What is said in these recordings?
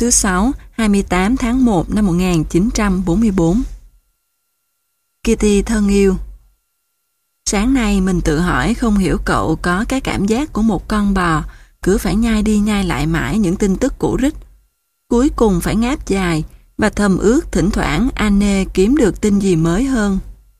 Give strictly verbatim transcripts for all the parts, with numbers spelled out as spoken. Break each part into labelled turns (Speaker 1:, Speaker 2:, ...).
Speaker 1: thứ sáu, hai mươi tám tháng một năm một nghìn chín trăm bốn mươi tư. Kitty thân yêu, sáng nay mình tự hỏi không hiểu cậu có cái cảm giác của một con bò cứ phải nhai đi nhai lại mãi những tin tức cũ rích, cuối cùng phải ngáp dài và thầm ước thỉnh thoảng Anne kiếm được tin gì mới hơn.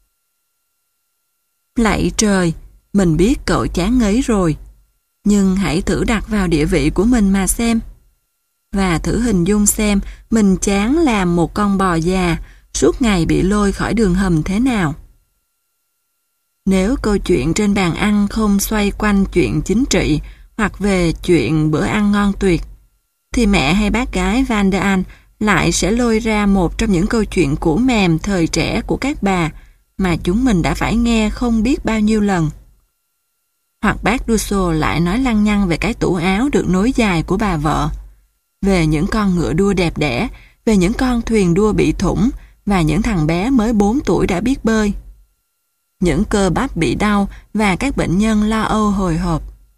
Speaker 1: Lạy trời, mình biết cậu chán ngấy rồi, nhưng hãy thử đặt vào địa vị của mình mà xem. Và thử hình dung xem mình chán làm một con bò già suốt ngày bị lôi khỏi đường hầm thế nào. Nếu câu chuyện trên bàn ăn không xoay quanh chuyện chính trị hoặc về chuyện bữa ăn ngon tuyệt, thì mẹ hay bác gái Van der An lại sẽ lôi ra một trong những câu chuyện cũ mềm thời trẻ của các bà mà chúng mình đã phải nghe không biết bao nhiêu lần. Hoặc bác Dusso lại nói lăng nhăng về cái tủ áo được nối dài của bà vợ, về những con ngựa đua đẹp đẽ, về những con thuyền đua bị thủng và những thằng bé mới bốn tuổi đã biết bơi. Những cơ bắp bị đau và các bệnh nhân lo âu hồi hộp.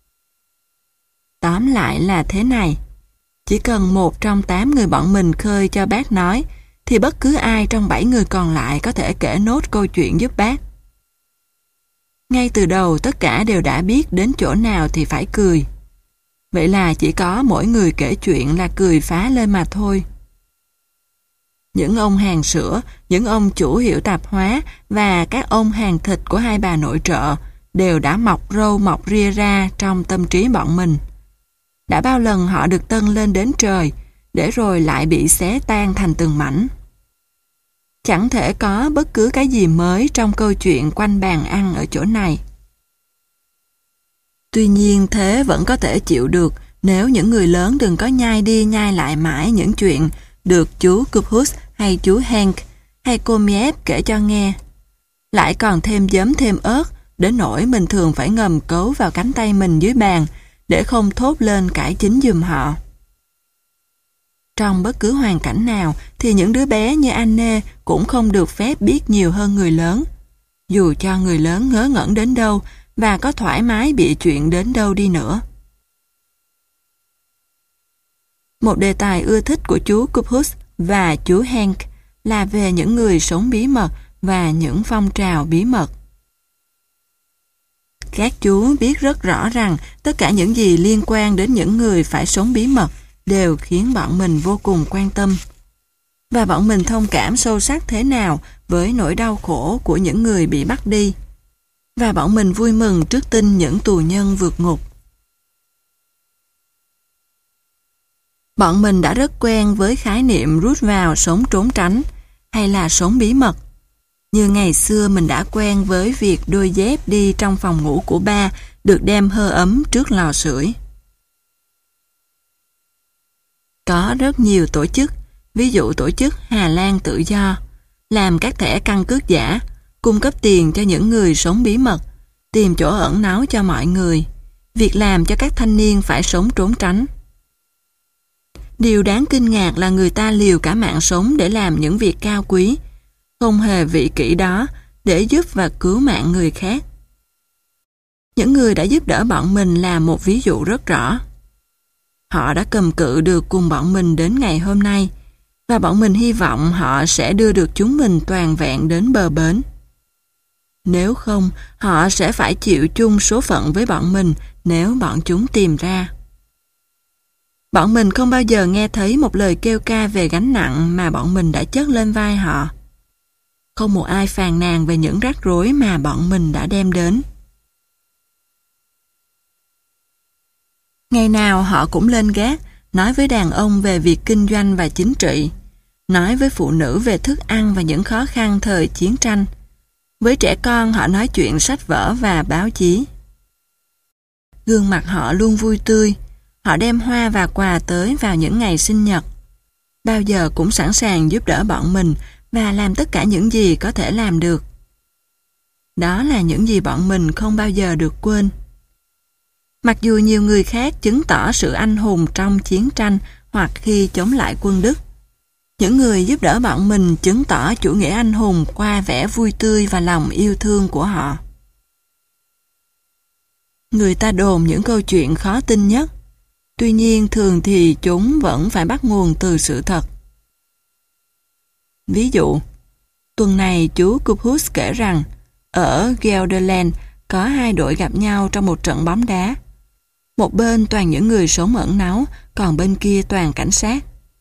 Speaker 1: Tóm lại là thế này, chỉ cần một trong tám người bọn mình khơi cho bác nói, thì bất cứ ai trong bảy người còn lại có thể kể nốt câu chuyện giúp bác. Ngay từ đầu tất cả đều đã biết đến chỗ nào thì phải cười. Vậy là chỉ có mỗi người kể chuyện là cười phá lên mà thôi. Những ông hàng sữa, những ông chủ hiệu tạp hóa và các ông hàng thịt của hai bà nội trợ đều đã mọc râu mọc ria ra trong tâm trí bọn mình. Đã bao lần họ được tâng lên đến trời, để rồi lại bị xé tan thành từng mảnh. Chẳng thể có bất cứ cái gì mới trong câu chuyện quanh bàn ăn ở chỗ này. Tuy nhiên thế vẫn có thể chịu được nếu những người lớn đừng có nhai đi nhai lại mãi những chuyện được chú Cupus hay chú Hank hay cô Miep kể cho nghe. Lại còn thêm giấm thêm ớt, đến nỗi mình thường phải ngầm cấu vào cánh tay mình dưới bàn để không thốt lên cải chính giùm họ. Trong bất cứ hoàn cảnh nào thì những đứa bé như Anne cũng không được phép biết nhiều hơn người lớn, dù cho người lớn ngớ ngẩn đến đâu và có thoải mái bịa chuyện đến đâu đi nữa. Một đề tài ưa thích của chú Cupus và chú Hank là về những người sống bí mật và những phong trào bí mật. Các chú biết rất rõ rằng tất cả những gì liên quan đến những người phải sống bí mật đều khiến bọn mình vô cùng quan tâm. Và bọn mình thông cảm sâu sắc thế nào với nỗi đau khổ của những người bị bắt đi. Và bọn mình vui mừng trước tin những tù nhân vượt ngục. Bọn mình đã rất quen với khái niệm rút vào sống trốn tránh hay là sống bí mật. Như ngày xưa mình đã quen với việc đôi dép đi trong phòng ngủ của ba được đem hơ ấm trước lò sưởi. Có rất nhiều tổ chức, ví dụ tổ chức Hà Lan Tự Do, làm các thẻ căn cước giả, cung cấp tiền cho những người sống bí mật, tìm chỗ ẩn náu cho mọi người, việc làm cho các thanh niên phải sống trốn tránh. Điều đáng kinh ngạc là người ta liều cả mạng sống để làm những việc cao quý, không hề vị kỷ đó để giúp và cứu mạng người khác. Những người đã giúp đỡ bọn mình là một ví dụ rất rõ. Họ đã cầm cự được cùng bọn mình đến ngày hôm nay, và bọn mình hy vọng họ sẽ đưa được chúng mình toàn vẹn đến bờ bến. Nếu không, họ sẽ phải chịu chung số phận với bọn mình nếu bọn chúng tìm ra. Bọn mình không bao giờ nghe thấy một lời kêu ca về gánh nặng mà bọn mình đã chất lên vai họ. Không một ai phàn nàn về những rắc rối mà bọn mình đã đem đến. Ngày nào họ cũng lên gác, nói với đàn ông về việc kinh doanh và chính trị, nói với phụ nữ về thức ăn và những khó khăn thời chiến tranh. Với trẻ con họ nói chuyện sách vở và báo chí. Gương mặt họ luôn vui tươi, họ đem hoa và quà tới vào những ngày sinh nhật. Bao giờ cũng sẵn sàng giúp đỡ bọn mình và làm tất cả những gì có thể làm được. Đó là những gì bọn mình không bao giờ được quên. Mặc dù nhiều người khác chứng tỏ sự anh hùng trong chiến tranh hoặc khi chống lại quân Đức, những người giúp đỡ bọn mình chứng tỏ chủ nghĩa anh hùng qua vẻ vui tươi và lòng yêu thương của họ. Người ta đồn những câu chuyện khó tin nhất. Tuy nhiên thường thì chúng vẫn phải bắt nguồn từ sự thật. Ví dụ, tuần này chú Cupus kể rằng ở Gelderland có hai đội gặp nhau trong một trận bóng đá. Một bên toàn những người sống ẩn náu, còn bên kia toàn cảnh sát.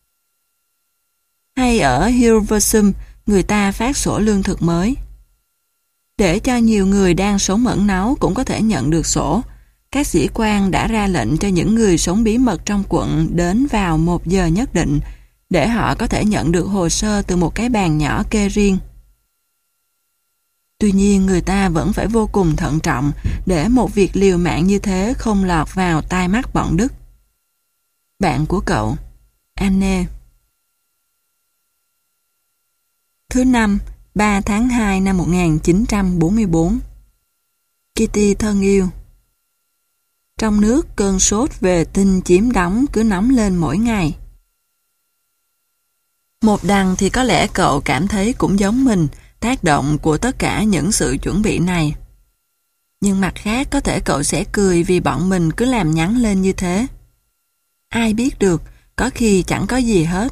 Speaker 1: Hay ở Hilversum, người ta phát sổ lương thực mới. Để cho nhiều người đang sống ẩn náu cũng có thể nhận được sổ, các sĩ quan đã ra lệnh cho những người sống bí mật trong quận đến vào một giờ nhất định, để họ có thể nhận được hồ sơ từ một cái bàn nhỏ kê riêng. Tuy nhiên người ta vẫn phải vô cùng thận trọng để một việc liều mạng như thế không lọt vào tai mắt bọn Đức. Bạn của cậu, Anne. Thứ năm, ba tháng hai năm một nghìn chín trăm bốn mươi tư. Kitty thân yêu. Trong nước cơn sốt về tin chiếm đóng cứ nóng lên mỗi ngày. Một đằng thì có lẽ cậu cảm thấy cũng giống mình, tác động của tất cả những sự chuẩn bị này. Nhưng mặt khác có thể cậu sẽ cười vì bọn mình cứ làm nhắn lên như thế. Ai biết được, có khi chẳng có gì hết.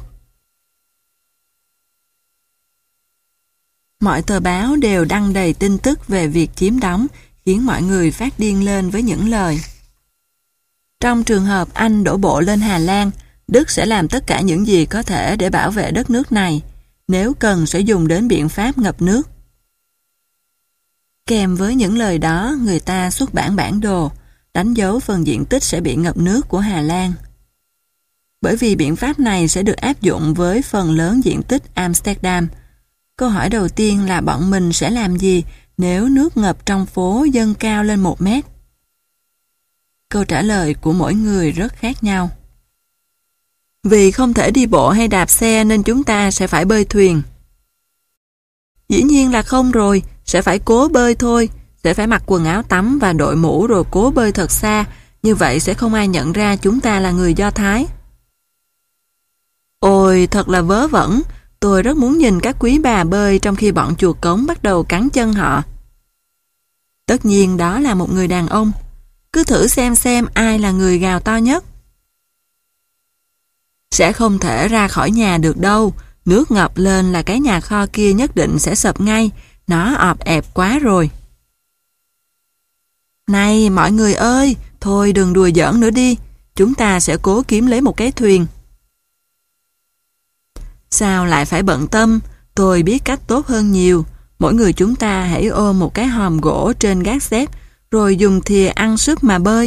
Speaker 1: Mọi tờ báo đều đăng đầy tin tức về việc chiếm đóng, khiến mọi người phát điên lên với những lời. Trong trường hợp Anh đổ bộ lên Hà Lan, Đức sẽ làm tất cả những gì có thể để bảo vệ đất nước này, nếu cần sẽ dùng đến biện pháp ngập nước. Kèm với những lời đó, người ta xuất bản bản đồ, đánh dấu phần diện tích sẽ bị ngập nước của Hà Lan. Bởi vì biện pháp này sẽ được áp dụng với phần lớn diện tích Amsterdam. Câu hỏi đầu tiên là bọn mình sẽ làm gì nếu nước ngập trong phố dâng cao lên một mét? Câu trả lời của mỗi người rất khác nhau. Vì không thể đi bộ hay đạp xe nên chúng ta sẽ phải bơi thuyền. Dĩ nhiên là không rồi, sẽ phải cố bơi thôi, sẽ phải mặc quần áo tắm và đội mũ rồi cố bơi thật xa, như vậy sẽ không ai nhận ra chúng ta là người Do Thái. Ôi, thật là vớ vẩn, tôi rất muốn nhìn các quý bà bơi trong khi bọn chuột cống bắt đầu cắn chân họ. Tất nhiên đó là một người đàn ông. Cứ thử xem xem ai là người gào to nhất. Sẽ không thể ra khỏi nhà được đâu, nước ngập lên là cái nhà kho kia nhất định sẽ sập ngay, nó ọp ẹp quá rồi. Này mọi người ơi, thôi đừng đùa giỡn nữa đi, chúng ta sẽ cố kiếm lấy một cái thuyền. Sao lại phải bận tâm, tôi biết cách tốt hơn nhiều, mỗi người chúng ta hãy ôm một cái hòm gỗ trên gác xếp, rồi dùng thìa ăn súp mà bơi.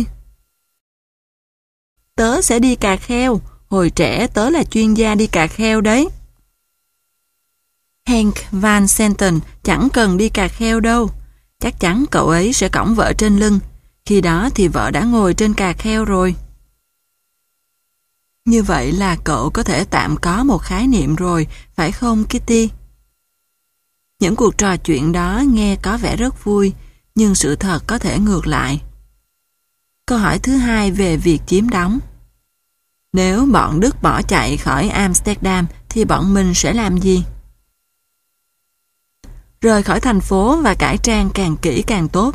Speaker 1: Tớ sẽ đi cà kheo, hồi trẻ tớ là chuyên gia đi cà kheo đấy. Henk Van Senten chẳng cần đi cà kheo đâu, chắc chắn cậu ấy sẽ cõng vợ trên lưng, khi đó thì vợ đã ngồi trên cà kheo rồi. Như vậy là cậu có thể tạm có một khái niệm rồi, phải không Kitty? Những cuộc trò chuyện đó nghe có vẻ rất vui, nhưng sự thật có thể ngược lại. Câu hỏi thứ hai về việc chiếm đóng. Nếu bọn Đức bỏ chạy khỏi Amsterdam thì bọn mình sẽ làm gì? Rời khỏi thành phố và cải trang càng kỹ càng tốt.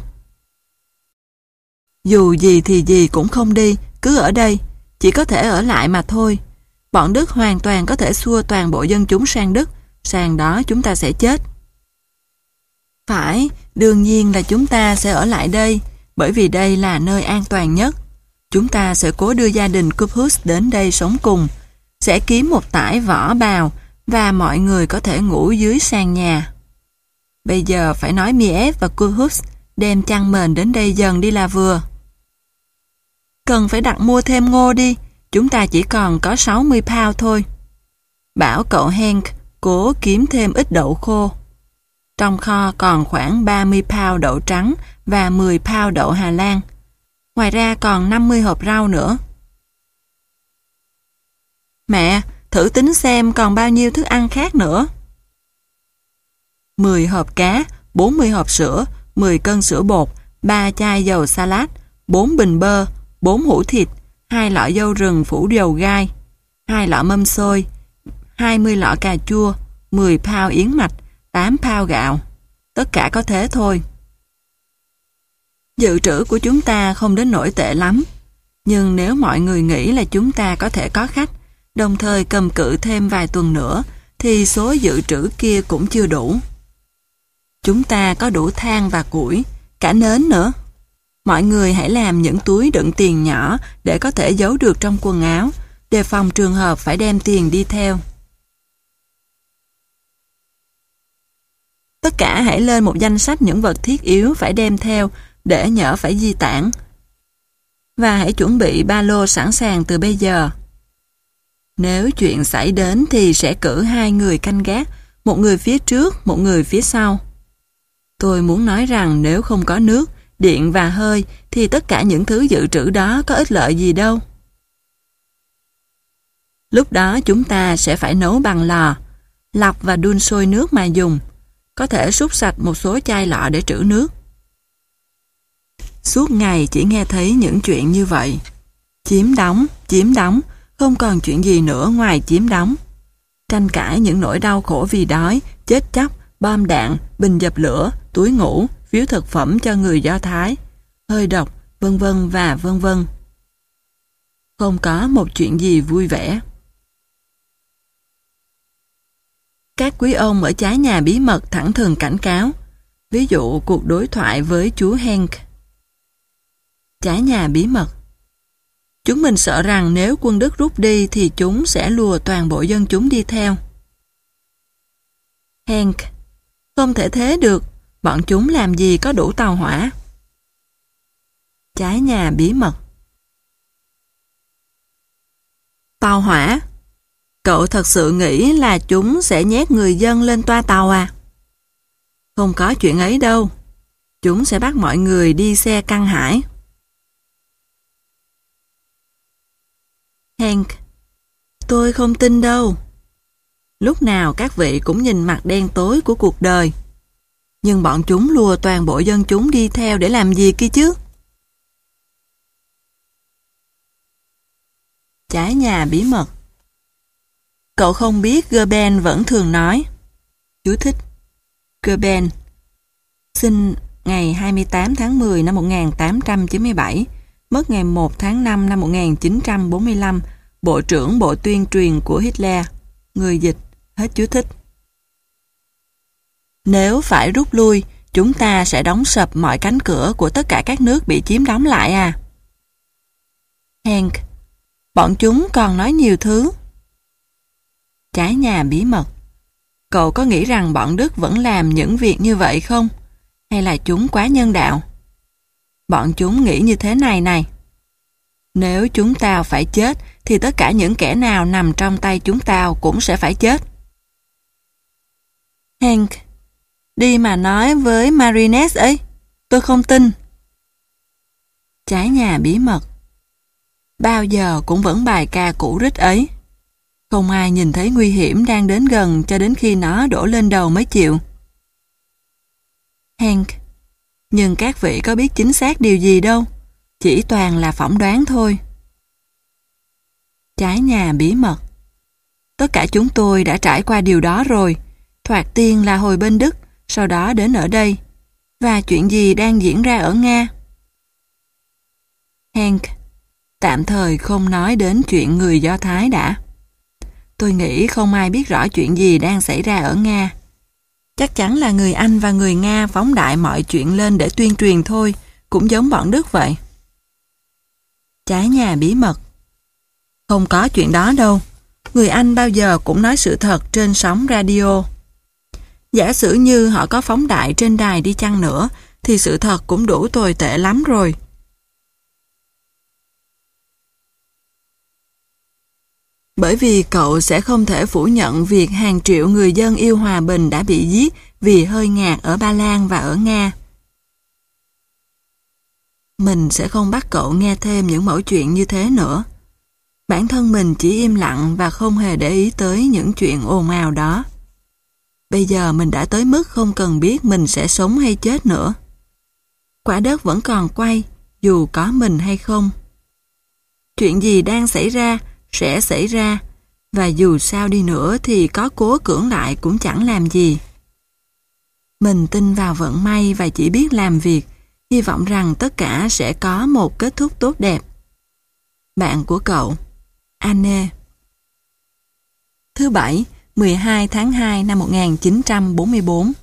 Speaker 1: Dù gì thì gì cũng không đi, cứ ở đây, chỉ có thể ở lại mà thôi. Bọn Đức hoàn toàn có thể xua toàn bộ dân chúng sang Đức, sang đó chúng ta sẽ chết. Phải, đương nhiên là chúng ta sẽ ở lại đây, bởi vì đây là nơi an toàn nhất. Chúng ta sẽ cố đưa gia đình Cupus đến đây sống cùng, sẽ kiếm một tải vỏ bào và mọi người có thể ngủ dưới sàn nhà. Bây giờ phải nói Miep và Cupus đem chăn mền đến đây dần đi là vừa. Cần phải đặt mua thêm ngô đi, chúng ta chỉ còn có sáu mươi pound thôi. Bảo cậu Henk cố kiếm thêm ít đậu khô. Trong kho còn khoảng ba mươi pound đậu trắng và mười pound đậu Hà Lan. Ngoài ra còn năm mươi hộp rau nữa. Mẹ, thử tính xem còn bao nhiêu thức ăn khác nữa. mười hộp cá, bốn mươi hộp sữa, mười cân sữa bột, ba chai dầu salad, bốn bình bơ, bốn hũ thịt, hai lọ dâu rừng phủ dầu gai, hai lọ mâm xôi, hai mươi lọ cà chua, mười pound yến mạch, tám pound gạo. Tất cả có thế thôi. Dự trữ của chúng ta không đến nỗi tệ lắm. Nhưng nếu mọi người nghĩ là chúng ta có thể có khách, đồng thời cầm cự thêm vài tuần nữa, thì số dự trữ kia cũng chưa đủ. Chúng ta có đủ than và củi, cả nến nữa. Mọi người hãy làm những túi đựng tiền nhỏ để có thể giấu được trong quần áo, đề phòng trường hợp phải đem tiền đi theo. Tất cả hãy lên một danh sách những vật thiết yếu phải đem theo để nhỡ phải di tản. Và hãy chuẩn bị ba lô sẵn sàng từ bây giờ. Nếu chuyện xảy đến thì sẽ cử hai người canh gác, một người phía trước, một người phía sau. Tôi muốn nói rằng nếu không có nước, điện và hơi thì tất cả những thứ dự trữ đó có ích lợi gì đâu. Lúc đó chúng ta sẽ phải nấu bằng lò, lọc và đun sôi nước mà dùng. Có thể súc sạch một số chai lọ để trữ nước. Suốt ngày chỉ nghe thấy những chuyện như vậy. Chiếm đóng, chiếm đóng, không còn chuyện gì nữa ngoài chiếm đóng. Tranh cãi những nỗi đau khổ vì đói, chết chóc, bom đạn, bình dập lửa, túi ngủ, phiếu thực phẩm cho người Do Thái, hơi độc, vân vân và vân vân. Không có một chuyện gì vui vẻ. Các quý ông ở trái nhà bí mật thẳng thừng cảnh cáo, ví dụ cuộc đối thoại với chú Hank. Trái nhà bí mật. Chúng mình sợ rằng nếu quân Đức rút đi thì chúng sẽ lùa toàn bộ dân chúng đi theo. Hank. Không thể thế được, bọn chúng làm gì có đủ tàu hỏa. Trái nhà bí mật. Tàu hỏa. Cậu thật sự nghĩ là chúng sẽ nhét người dân lên toa tàu à? Không có chuyện ấy đâu. Chúng sẽ bắt mọi người đi xe căng hải. Hank. Tôi không tin đâu. Lúc nào các vị cũng nhìn mặt đen tối của cuộc đời. Nhưng bọn chúng lùa toàn bộ dân chúng đi theo để làm gì kia chứ? Trái nhà bí mật. Cậu không biết Goebbels vẫn thường nói. Chú thích. Goebbels sinh ngày hai mươi tám tháng mười năm một nghìn tám trăm chín mươi bảy, mất ngày một tháng năm năm một nghìn chín trăm bốn mươi lăm, Bộ trưởng Bộ Tuyên truyền của Hitler. Người dịch. Hết chú thích. Nếu phải rút lui, chúng ta sẽ đóng sập mọi cánh cửa của tất cả các nước bị chiếm đóng lại à? Hank. Bọn chúng còn nói nhiều thứ. Trái nhà bí mật. Cậu có nghĩ rằng bọn Đức vẫn làm những việc như vậy không? Hay là chúng quá nhân đạo? Bọn chúng nghĩ như thế này này. Nếu chúng tao phải chết, thì tất cả những kẻ nào nằm trong tay chúng tao cũng sẽ phải chết. Hank. Đi mà nói với Marinette ấy. Tôi không tin. Trái nhà bí mật. Bao giờ cũng vẫn bài ca cũ rích ấy. Không ai nhìn thấy nguy hiểm đang đến gần cho đến khi nó đổ lên đầu mới chịu. Hank. Nhưng các vị có biết chính xác điều gì đâu. Chỉ toàn là phỏng đoán thôi. Trái nhà bí mật. Tất cả chúng tôi đã trải qua điều đó rồi. Thoạt tiên là hồi bên Đức, sau đó đến ở đây. Và chuyện gì đang diễn ra ở Nga? Hank. Tạm thời không nói đến chuyện người Do Thái đã. Tôi nghĩ không ai biết rõ chuyện gì đang xảy ra ở Nga. Chắc chắn là người Anh và người Nga phóng đại mọi chuyện lên để tuyên truyền thôi, cũng giống bọn Đức vậy. Trái nhà bí mật. Không có chuyện đó đâu. Người Anh bao giờ cũng nói sự thật trên sóng radio. Giả sử như họ có phóng đại trên đài đi chăng nữa, thì sự thật cũng đủ tồi tệ lắm rồi. Bởi vì cậu sẽ không thể phủ nhận việc hàng triệu người dân yêu hòa bình đã bị giết vì hơi ngạt ở Ba Lan và ở Nga. Mình sẽ không bắt cậu nghe thêm những mẩu chuyện như thế nữa. Bản thân mình chỉ im lặng và không hề để ý tới những chuyện ồn ào đó. Bây giờ mình đã tới mức không cần biết mình sẽ sống hay chết nữa. Quả đất vẫn còn quay, dù có mình hay không. Chuyện gì đang xảy ra, sẽ xảy ra, và dù sao đi nữa thì có cố cưỡng lại cũng chẳng làm gì. Mình tin vào vận may và chỉ biết làm việc, hy vọng rằng tất cả sẽ có một kết thúc tốt đẹp. Bạn của cậu, Anne. Thứ Bảy, mười hai tháng hai năm một nghìn chín trăm bốn mươi bốn.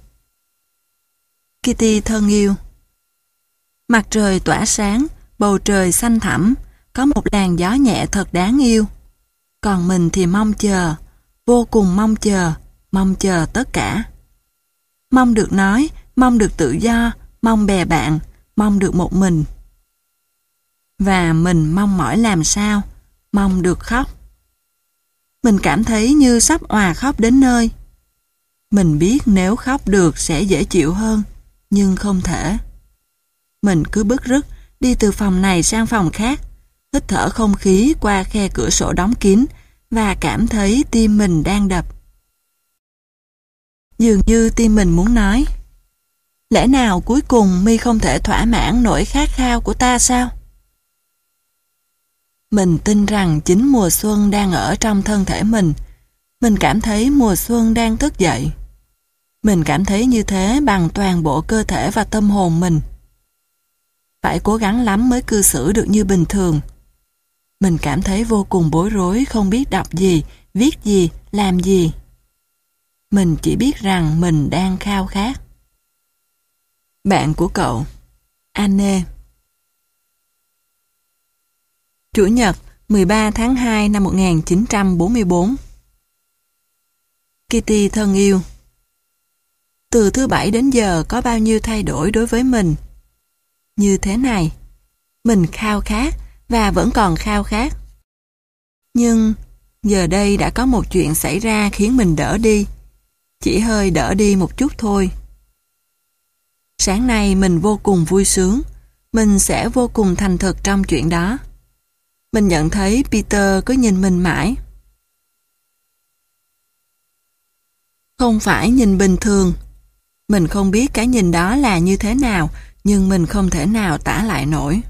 Speaker 1: Kitty thân yêu. Mặt trời tỏa sáng, bầu trời xanh thẳm, có một làn gió nhẹ thật đáng yêu. Còn mình thì mong chờ, vô cùng mong chờ, mong chờ tất cả. Mong được nói, mong được tự do, mong bè bạn, mong được một mình. Và mình mong mỏi làm sao, mong được khóc. Mình cảm thấy như sắp òa khóc đến nơi. Mình biết nếu khóc được sẽ dễ chịu hơn, nhưng không thể. Mình cứ bứt rứt đi từ phòng này sang phòng khác, hít thở không khí qua khe cửa sổ đóng kín và cảm thấy tim mình đang đập. Dường như tim mình muốn nói, lẽ nào cuối cùng mi không thể thỏa mãn nỗi khát khao của ta sao? Mình tin rằng chính mùa xuân đang ở trong thân thể mình. Mình cảm thấy mùa xuân đang thức dậy. Mình cảm thấy như thế bằng toàn bộ cơ thể và tâm hồn mình. Phải cố gắng lắm mới cư xử được như bình thường. Mình cảm thấy vô cùng bối rối, không biết đọc gì, viết gì, làm gì. Mình chỉ biết rằng mình đang khao khát. Bạn của cậu, Anne. Chủ nhật, mười ba tháng hai năm một nghìn chín trăm bốn mươi bốn. Kitty thân yêu. Từ thứ Bảy đến giờ có bao nhiêu thay đổi đối với mình. Như thế này, mình khao khát và vẫn còn khao khát. Nhưng giờ đây đã có một chuyện xảy ra khiến mình đỡ đi. Chỉ hơi đỡ đi một chút thôi. Sáng nay mình vô cùng vui sướng. Mình sẽ vô cùng thành thực trong chuyện đó. Mình nhận thấy Peter cứ nhìn mình mãi. Không phải nhìn bình thường. Mình không biết cái nhìn đó là như thế nào, nhưng mình không thể nào tả lại nổi.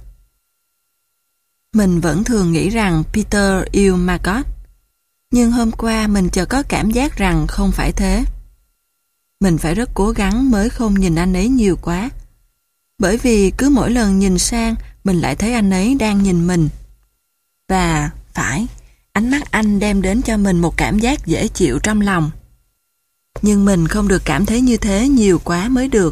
Speaker 1: Mình vẫn thường nghĩ rằng Peter yêu Margot. Nhưng hôm qua mình chợt có cảm giác rằng không phải thế. Mình phải rất cố gắng mới không nhìn anh ấy nhiều quá. Bởi vì cứ mỗi lần nhìn sang, mình lại thấy anh ấy đang nhìn mình. Và, phải, ánh mắt anh đem đến cho mình một cảm giác dễ chịu trong lòng. Nhưng mình không được cảm thấy như thế nhiều quá mới được.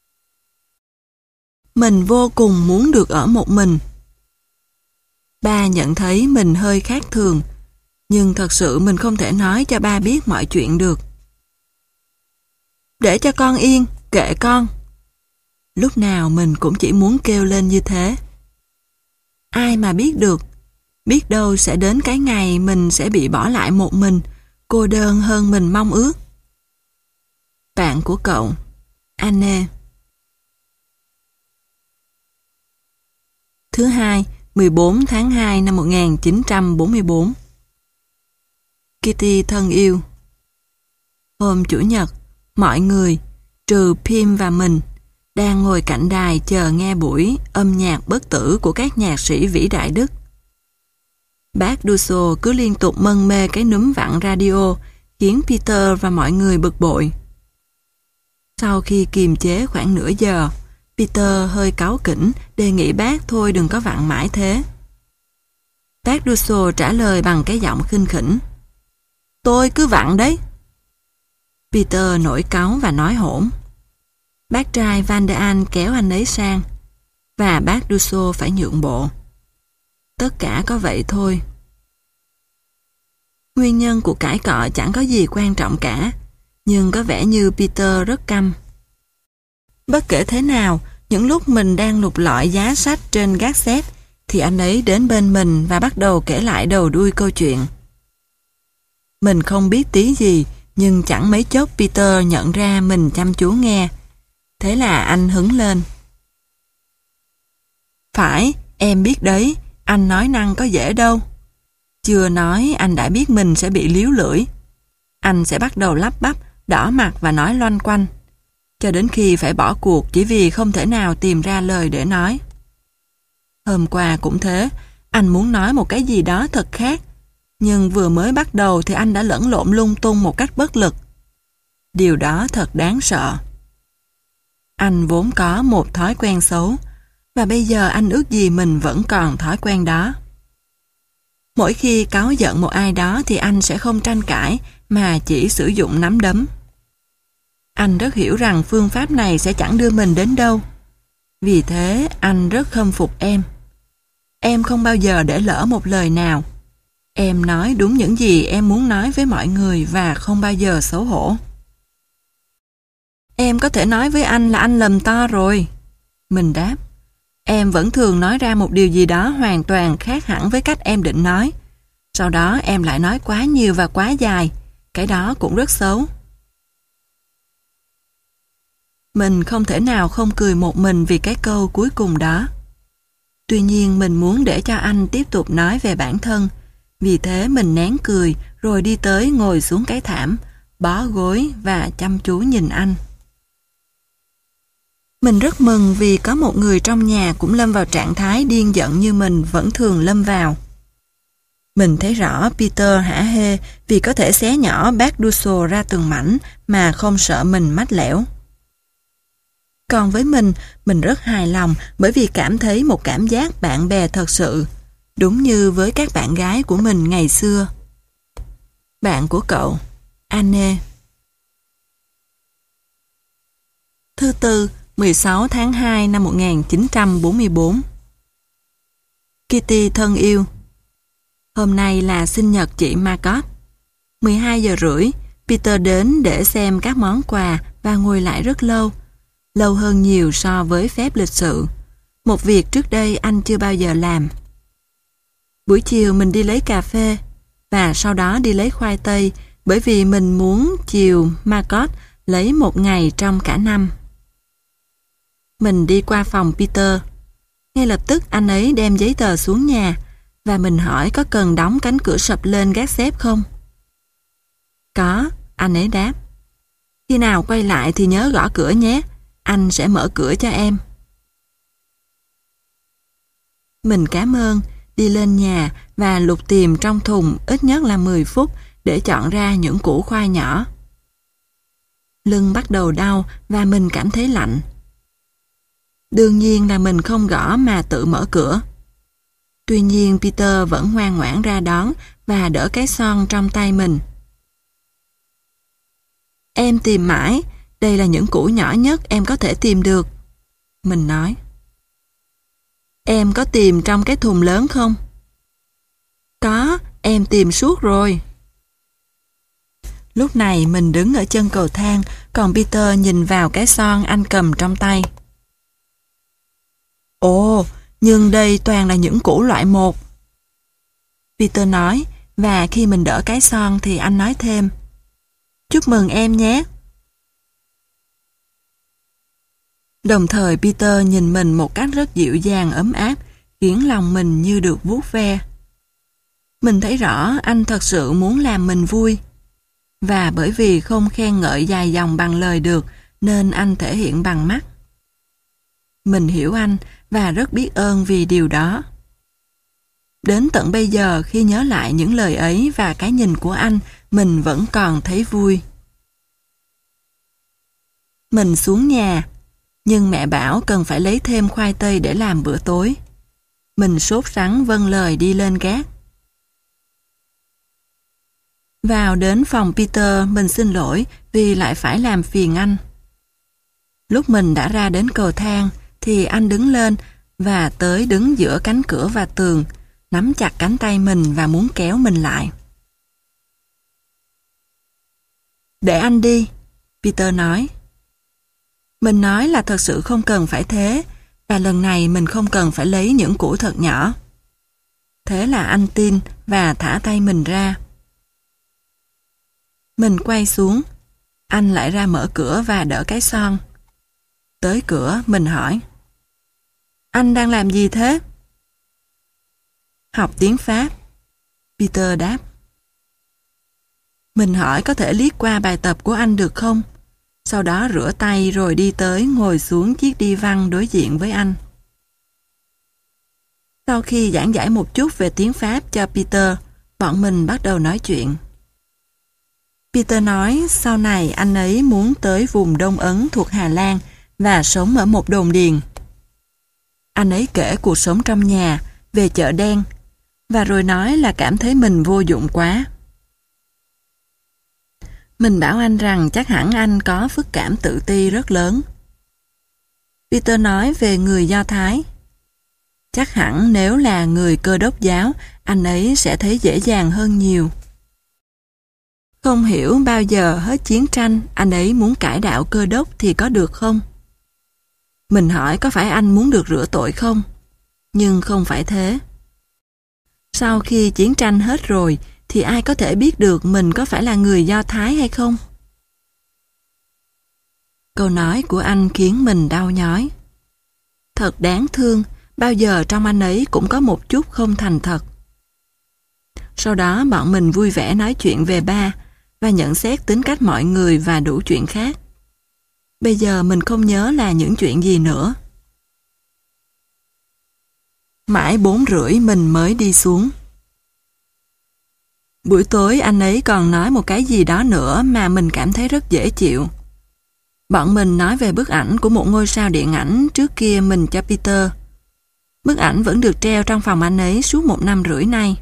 Speaker 1: Mình vô cùng muốn được ở một mình. Ba nhận thấy mình hơi khác thường, nhưng thật sự mình không thể nói cho ba biết mọi chuyện được. Để cho con yên, kệ con. Lúc nào mình cũng chỉ muốn kêu lên như thế. Ai mà biết được, biết đâu sẽ đến cái ngày mình sẽ bị bỏ lại một mình, cô đơn hơn mình mong ước. Bạn của cậu, Anne. Thứ Hai, mười bốn tháng hai năm một nghìn chín trăm bốn mươi bốn. Kitty thân yêu. Hôm Chủ nhật, mọi người, trừ Pim và mình, đang ngồi cạnh đài chờ nghe buổi âm nhạc bất tử của các nhạc sĩ vĩ đại Đức. Bác Dusso cứ liên tục mân mê cái núm vặn radio, khiến Peter và mọi người bực bội. Sau khi kiềm chế khoảng nửa giờ, Peter hơi cáu kỉnh đề nghị bác thôi đừng có vặn mãi thế. Bác Dusso trả lời bằng cái giọng khinh khỉnh. Tôi cứ vặn đấy. Peter nổi cáu và nói hỗn. Bác trai Van der An kéo anh ấy sang, và bác Dusso phải nhượng bộ. Tất cả có vậy thôi. Nguyên nhân của cãi cọ chẳng có gì quan trọng cả, nhưng có vẻ như Peter rất căm. Bất kể thế nào, những lúc mình đang lục lọi giá sách trên gác xếp, thì anh ấy đến bên mình và bắt đầu kể lại đầu đuôi câu chuyện. Mình không biết tí gì, nhưng chẳng mấy chốc Peter nhận ra mình chăm chú nghe. Thế là anh hứng lên. Phải, em biết đấy, anh nói năng có dễ đâu. Chưa nói anh đã biết mình sẽ bị líu lưỡi. Anh sẽ bắt đầu lắp bắp, đỏ mặt và nói loanh quanh, cho đến khi phải bỏ cuộc chỉ vì không thể nào tìm ra lời để nói. Hôm qua cũng thế, anh muốn nói một cái gì đó thật khác, nhưng vừa mới bắt đầu thì anh đã lẫn lộn lung tung một cách bất lực. Điều đó thật đáng sợ. Anh vốn có một thói quen xấu, và bây giờ anh ước gì mình vẫn còn thói quen đó. Mỗi khi cáu giận một ai đó thì anh sẽ không tranh cãi mà chỉ sử dụng nắm đấm. Anh rất hiểu rằng phương pháp này sẽ chẳng đưa mình đến đâu. Vì thế anh rất khâm phục em. Em không bao giờ để lỡ một lời nào. Em nói đúng những gì em muốn nói với mọi người và không bao giờ xấu hổ. Em có thể nói với anh là anh lầm to rồi. Mình đáp. Em vẫn thường nói ra một điều gì đó hoàn toàn khác hẳn với cách em định nói. Sau đó em lại nói quá nhiều và quá dài. Cái đó cũng rất xấu. Mình không thể nào không cười một mình vì cái câu cuối cùng đó. Tuy nhiên mình muốn để cho anh tiếp tục nói về bản thân. Vì thế mình nén cười rồi đi tới ngồi xuống cái thảm, bó gối và chăm chú nhìn anh. Mình rất mừng vì có một người trong nhà cũng lâm vào trạng thái điên giận như mình vẫn thường lâm vào. Mình thấy rõ Peter hả hê vì có thể xé nhỏ bát Dussel ra từng mảnh mà không sợ mình mách lẻo. Còn với mình, mình rất hài lòng bởi vì cảm thấy một cảm giác bạn bè thật sự, đúng như với các bạn gái của mình ngày xưa. Bạn của cậu, Anne. Thứ tư, mười sáu tháng hai năm một nghìn chín trăm bốn mươi bốn. Kitty thân yêu, hôm nay là sinh nhật chị Margot. mười hai giờ rưỡi, Peter đến để xem các món quà và ngồi lại rất lâu. Lâu hơn nhiều so với phép lịch sự. Một việc trước đây anh chưa bao giờ làm. Buổi chiều mình đi lấy cà phê và sau đó đi lấy khoai tây bởi vì mình muốn chiều Margot lấy một ngày trong cả năm. Mình đi qua phòng Peter. Ngay lập tức anh ấy đem giấy tờ xuống nhà và mình hỏi có cần đóng cánh cửa sập lên gác xếp không? Có, anh ấy đáp. Khi nào quay lại thì nhớ gõ cửa nhé. Anh sẽ mở cửa cho em. Mình cảm ơn, đi lên nhà và lục tìm trong thùng ít nhất là mười phút để chọn ra những củ khoai nhỏ. Lưng bắt đầu đau và mình cảm thấy lạnh. Đương nhiên là mình không gõ mà tự mở cửa. Tuy nhiên Peter vẫn ngoan ngoãn ra đón và đỡ cái son trong tay mình. Em tìm mãi, đây là những củ nhỏ nhất em có thể tìm được. Mình nói. Em có tìm trong cái thùng lớn không? Có, em tìm suốt rồi. Lúc này mình đứng ở chân cầu thang, còn Peter nhìn vào cái son anh cầm trong tay. Ồ, nhưng đây toàn là những củ loại một. Peter nói, và khi mình đỡ cái son thì anh nói thêm. Chúc mừng em nhé. Đồng thời Peter nhìn mình một cách rất dịu dàng ấm áp, khiến lòng mình như được vuốt ve. Mình thấy rõ anh thật sự muốn làm mình vui. Và bởi vì không khen ngợi dài dòng bằng lời được, nên anh thể hiện bằng mắt. Mình hiểu anh và rất biết ơn vì điều đó. Đến tận bây giờ khi nhớ lại những lời ấy và cái nhìn của anh, mình vẫn còn thấy vui. Mình xuống nhà, nhưng mẹ bảo cần phải lấy thêm khoai tây để làm bữa tối. Mình sốt sắng vâng lời đi lên gác. Vào đến phòng Peter, mình xin lỗi vì lại phải làm phiền anh. Lúc mình đã ra đến cầu thang, thì anh đứng lên và tới đứng giữa cánh cửa và tường, nắm chặt cánh tay mình và muốn kéo mình lại. Để anh đi, Peter nói. Mình nói là thật sự không cần phải thế, và lần này mình không cần phải lấy những củ thật nhỏ. Thế là anh tin và thả tay mình ra. Mình quay xuống, anh lại ra mở cửa và đỡ cái son. Tới cửa, mình hỏi. Anh đang làm gì thế? Học tiếng Pháp, Peter đáp. Mình hỏi có thể liếc qua bài tập của anh được không? Sau đó rửa tay rồi đi tới ngồi xuống chiếc đi văn đối diện với anh. Sau khi giảng giải một chút về tiếng Pháp cho Peter, bọn mình bắt đầu nói chuyện. Peter nói sau này anh ấy muốn tới vùng Đông Ấn thuộc Hà Lan và sống ở một đồn điền. Anh ấy kể cuộc sống trong nhà, về chợ đen, và rồi nói là cảm thấy mình vô dụng quá. Mình bảo anh rằng chắc hẳn anh có phức cảm tự ti rất lớn. Peter nói về người Do Thái. Chắc hẳn nếu là người Cơ Đốc giáo, anh ấy sẽ thấy dễ dàng hơn nhiều. Không hiểu bao giờ hết chiến tranh, anh ấy muốn cải đạo Cơ Đốc thì có được không? Mình hỏi có phải anh muốn được rửa tội không? Nhưng không phải thế. Sau khi chiến tranh hết rồi, thì ai có thể biết được mình có phải là người Do Thái hay không? Câu nói của anh khiến mình đau nhói. Thật đáng thương, bao giờ trong anh ấy cũng có một chút không thành thật. Sau đó bọn mình vui vẻ nói chuyện về ba và nhận xét tính cách mọi người và đủ chuyện khác. Bây giờ mình không nhớ là những chuyện gì nữa. Mãi bốn rưỡi mình mới đi xuống. Buổi tối anh ấy còn nói một cái gì đó nữa mà mình cảm thấy rất dễ chịu. Bọn mình nói về bức ảnh của một ngôi sao điện ảnh trước kia mình cho Peter. Bức ảnh vẫn được treo trong phòng anh ấy suốt một năm rưỡi nay.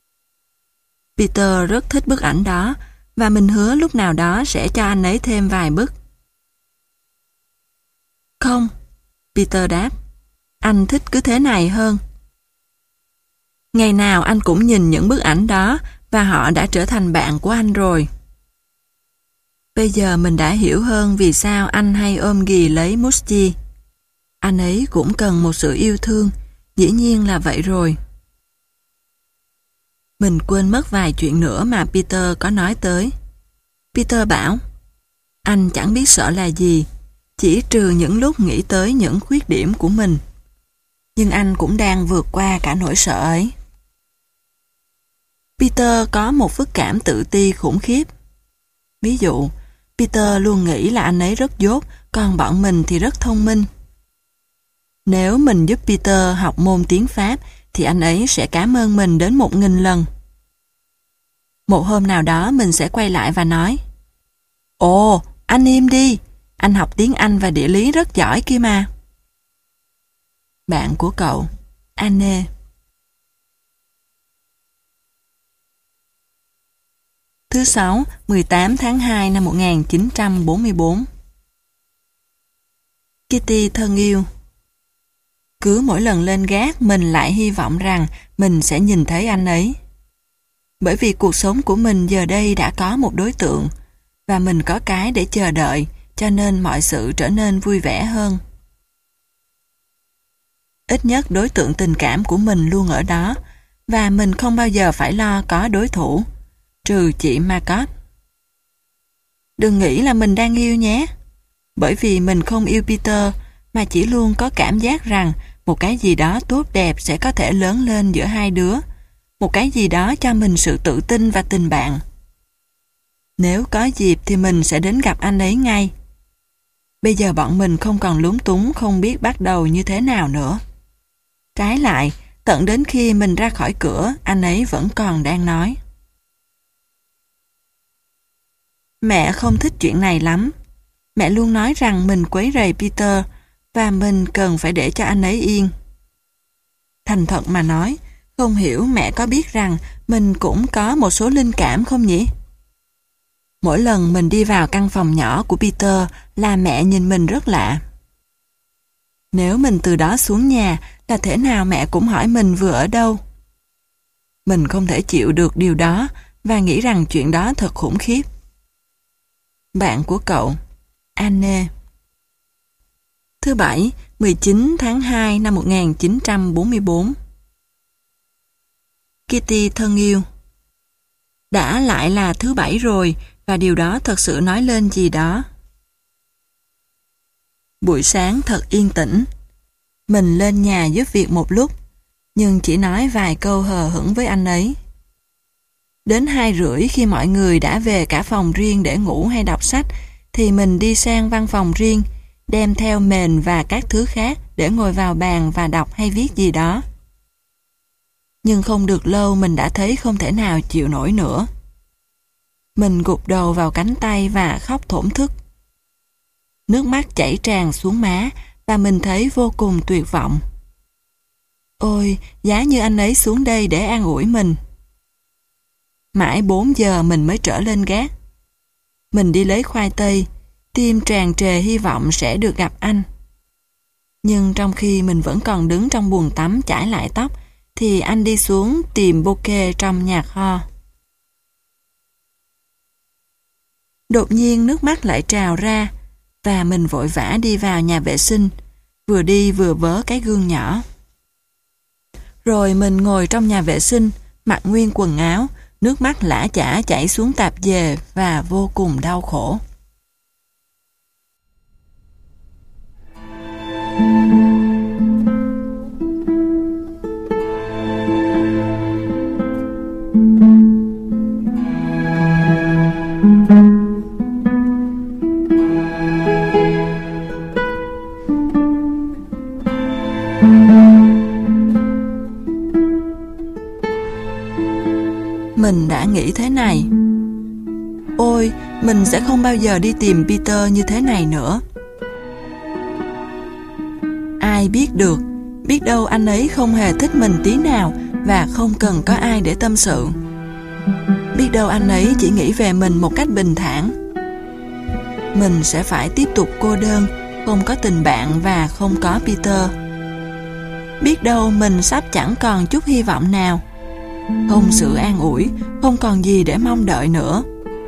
Speaker 1: Peter rất thích bức ảnh đó và mình hứa lúc nào đó sẽ cho anh ấy thêm vài bức. Không, Peter đáp. Anh thích cứ thế này hơn. Ngày nào anh cũng nhìn những bức ảnh đó và họ đã trở thành bạn của anh rồi. Bây giờ mình đã hiểu hơn vì sao anh hay ôm ghì lấy Muschi. Anh ấy cũng cần một sự yêu thương, dĩ nhiên là vậy rồi. Mình quên mất vài chuyện nữa mà Peter có nói tới. Peter bảo, anh chẳng biết sợ là gì, chỉ trừ những lúc nghĩ tới những khuyết điểm của mình. Nhưng anh cũng đang vượt qua cả nỗi sợ ấy. Peter có một phức cảm tự ti khủng khiếp. Ví dụ, Peter luôn nghĩ là anh ấy rất dốt, còn bọn mình thì rất thông minh. Nếu mình giúp Peter học môn tiếng Pháp, thì anh ấy sẽ cảm ơn mình đến một nghìn lần. Một hôm nào đó mình sẽ quay lại và nói, ồ, anh im đi, anh học tiếng Anh và địa lý rất giỏi kia mà. Bạn của cậu, Anne. Thứ sáu, mười tám tháng hai năm một nghìn chín trăm bốn mươi bốn. Kitty thân yêu. Cứ mỗi lần lên gác mình lại hy vọng rằng mình sẽ nhìn thấy anh ấy. Bởi vì cuộc sống của mình giờ đây đã có một đối tượng và mình có cái để chờ đợi, cho nên mọi sự trở nên vui vẻ hơn. Ít nhất đối tượng tình cảm của mình luôn ở đó và mình không bao giờ phải lo có đối thủ, trừ chị Margot. Đừng nghĩ là mình đang yêu nhé, bởi vì mình không yêu Peter mà chỉ luôn có cảm giác rằng một cái gì đó tốt đẹp sẽ có thể lớn lên giữa hai đứa, một cái gì đó cho mình sự tự tin và tình bạn. Nếu có dịp thì mình sẽ đến gặp anh ấy ngay. Bây giờ bọn mình không còn lúng túng không biết bắt đầu như thế nào nữa. Trái lại, tận đến khi mình ra khỏi cửa, anh ấy vẫn còn đang nói. Mẹ không thích chuyện này lắm. Mẹ luôn nói rằng mình quấy rầy Peter và mình cần phải để cho anh ấy yên. Thành thật mà nói, không hiểu mẹ có biết rằng mình cũng có một số linh cảm không nhỉ? Mỗi lần mình đi vào căn phòng nhỏ của Peter là mẹ nhìn mình rất lạ. Nếu mình từ đó xuống nhà là thể nào mẹ cũng hỏi mình vừa ở đâu. Mình không thể chịu được điều đó và nghĩ rằng chuyện đó thật khủng khiếp. Bạn của cậu, Anne. Thứ Bảy, mười chín tháng hai năm một nghìn chín trăm bốn mươi bốn. Kitty thân yêu. Đã lại là thứ Bảy rồi và điều đó thật sự nói lên gì đó. Buổi sáng thật yên tĩnh. Mình lên nhà giúp việc một lúc, nhưng chỉ nói vài câu hờ hững với anh ấy. Đến hai rưỡi khi mọi người đã về cả phòng riêng để ngủ hay đọc sách, thì mình đi sang văn phòng riêng, đem theo mền và các thứ khác để ngồi vào bàn và đọc hay viết gì đó. Nhưng không được lâu mình đã thấy không thể nào chịu nổi nữa. Mình gục đầu vào cánh tay và khóc thổn thức. Nước mắt chảy tràn xuống má và mình thấy vô cùng tuyệt vọng. Ôi, giá như anh ấy xuống đây để an ủi mình. Mãi bốn giờ mình mới trở lên gác. Mình đi lấy khoai tây, tim tràn trề hy vọng sẽ được gặp anh. Nhưng trong khi mình vẫn còn đứng trong bồn tắm chải lại tóc, thì anh đi xuống tìm bouquet trong nhà kho. Đột nhiên nước mắt lại trào ra, và mình vội vã đi vào nhà vệ sinh, vừa đi vừa vớ cái gương nhỏ. Rồi mình ngồi trong nhà vệ sinh, mặc nguyên quần áo, nước mắt lã chả chảy xuống tạp dề và vô cùng đau khổ. Mình đã nghĩ thế này: ôi, mình sẽ không bao giờ đi tìm Peter như thế này nữa. Ai biết được, biết đâu anh ấy không hề thích mình tí nào và không cần có ai để tâm sự. Biết đâu anh ấy chỉ nghĩ về mình một cách bình thản. Mình sẽ phải tiếp tục cô đơn, không có tình bạn và không có Peter. Biết đâu mình sắp chẳng còn chút hy vọng nào, không sự an ủi, không còn gì để mong đợi nữa.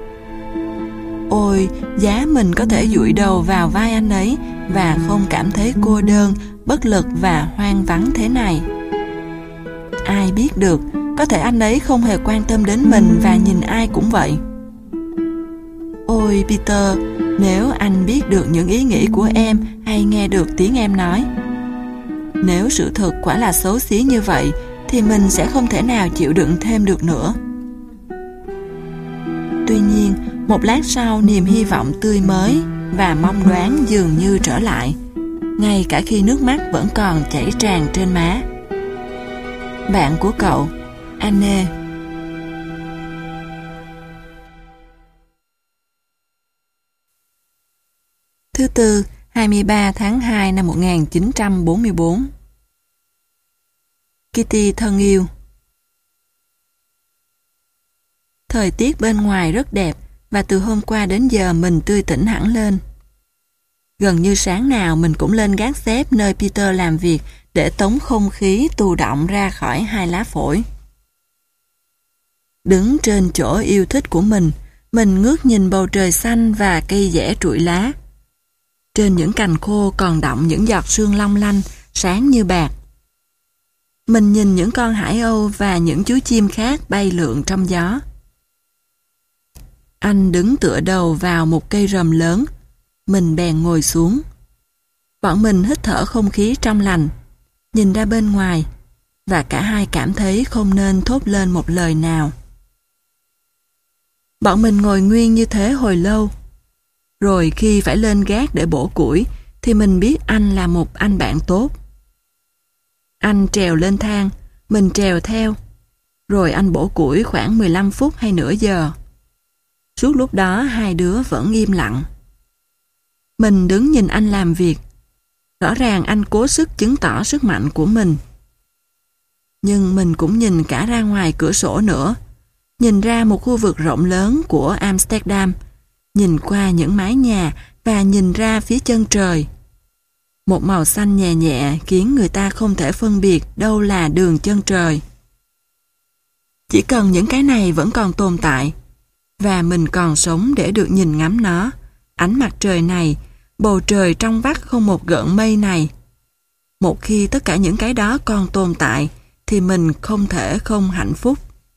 Speaker 1: Ôi, giá mình có thể dụi đầu vào vai anh ấy và không cảm thấy cô đơn, bất lực và hoang vắng thế này. Ai biết được, có thể anh ấy không hề quan tâm đến mình và nhìn ai cũng vậy. Ôi Peter, nếu anh biết được những ý nghĩ của em hay nghe được tiếng em nói, nếu sự thật quả là xấu xí như vậy, thì mình sẽ không thể nào chịu đựng thêm được nữa. Tuy nhiên, một lát sau niềm hy vọng tươi mới và mong đoán dường như trở lại, ngay cả khi nước mắt vẫn còn chảy tràn trên má. Bạn của cậu, Anne. Thứ tư, hai mươi ba tháng hai năm một nghìn chín trăm bốn mươi bốn. Kitty thân yêu. Thời tiết bên ngoài rất đẹp và từ hôm qua đến giờ mình tươi tỉnh hẳn lên. Gần như sáng nào mình cũng lên gác xếp nơi Peter làm việc để tống không khí tù động ra khỏi hai lá phổi. Đứng trên chỗ yêu thích của mình, mình ngước nhìn bầu trời xanh và cây dẻ trụi lá. Trên những cành khô còn đọng những giọt sương long lanh, sáng như bạc. Mình nhìn những con hải âu và những chú chim khác bay lượn trong gió. Anh đứng tựa đầu vào một cây rầm lớn, mình bèn ngồi xuống. Bọn mình hít thở không khí trong lành, nhìn ra bên ngoài, và cả hai cảm thấy không nên thốt lên một lời nào. Bọn mình ngồi nguyên như thế hồi lâu. Rồi khi phải lên gác để bổ củi, thì mình biết anh là một anh bạn tốt. Anh trèo lên thang, mình trèo theo. Rồi anh bổ củi khoảng mười lăm phút hay nửa giờ. Suốt lúc đó hai đứa vẫn im lặng. Mình đứng nhìn anh làm việc. Rõ ràng anh cố sức chứng tỏ sức mạnh của mình. Nhưng mình cũng nhìn cả ra ngoài cửa sổ nữa. Nhìn ra một khu vực rộng lớn của Amsterdam. Nhìn qua những mái nhà và nhìn ra phía chân trời. Một màu xanh nhẹ nhẹ khiến người ta không thể phân biệt đâu là đường chân trời. Chỉ cần những cái này vẫn còn tồn tại, và mình còn sống để được nhìn ngắm nó, ánh mặt trời này, bầu trời trong vắt không một gợn mây này. Một khi tất cả những cái đó còn tồn tại, thì mình không thể không hạnh phúc.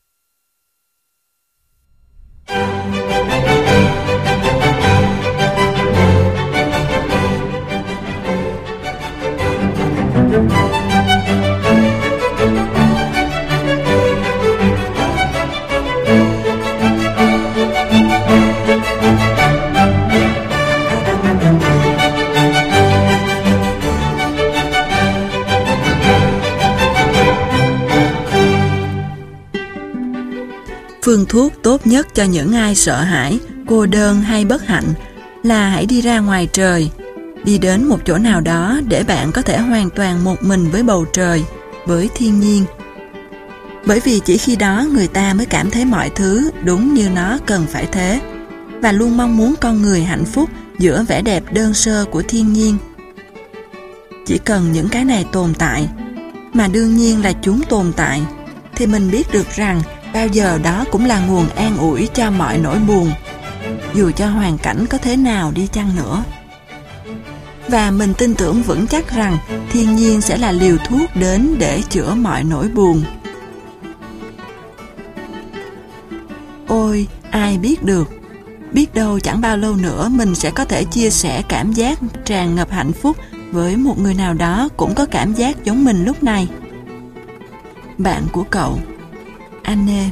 Speaker 1: Phương thuốc tốt nhất cho những ai sợ hãi, cô đơn hay bất hạnh là hãy đi ra ngoài trời, đi đến một chỗ nào đó để bạn có thể hoàn toàn một mình với bầu trời, với thiên nhiên. Bởi vì chỉ khi đó người ta mới cảm thấy mọi thứ đúng như nó cần phải thế, và luôn mong muốn con người hạnh phúc giữa vẻ đẹp đơn sơ của thiên nhiên. Chỉ cần những cái này tồn tại, mà đương nhiên là chúng tồn tại, thì mình biết được rằng bao giờ đó cũng là nguồn an ủi cho mọi nỗi buồn, dù cho hoàn cảnh có thế nào đi chăng nữa. Và mình tin tưởng vững chắc rằng thiên nhiên sẽ là liều thuốc đến để chữa mọi nỗi buồn. Ôi, ai biết được, biết đâu chẳng bao lâu nữa mình sẽ có thể chia sẻ cảm giác tràn ngập hạnh phúc với một người nào đó cũng có cảm giác giống mình lúc này. Bạn của cậu, Anne.